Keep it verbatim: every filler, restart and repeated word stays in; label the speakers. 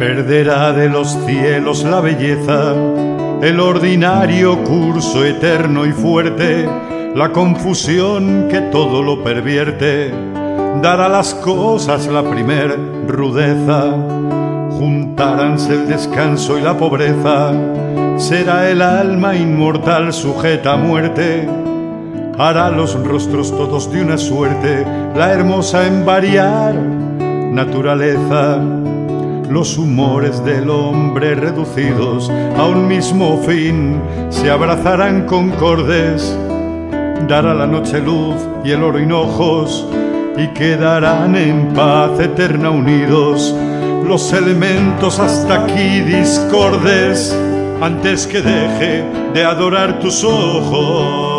Speaker 1: Perderá de los cielos la belleza, el ordinario curso eterno y fuerte, la confusión que todo lo pervierte, dará a las cosas la primer rudeza. Juntaránse el descanso y la pobreza, será el alma inmortal sujeta a muerte, hará los rostros todos de una suerte, la hermosa en variar naturaleza. Los humores del hombre reducidos a un mismo fin se abrazarán concordes, dará la noche luz y el oro hinojos, y quedarán en paz eterna unidos los elementos hasta aquí discordes, antes que deje de adorar tus ojos.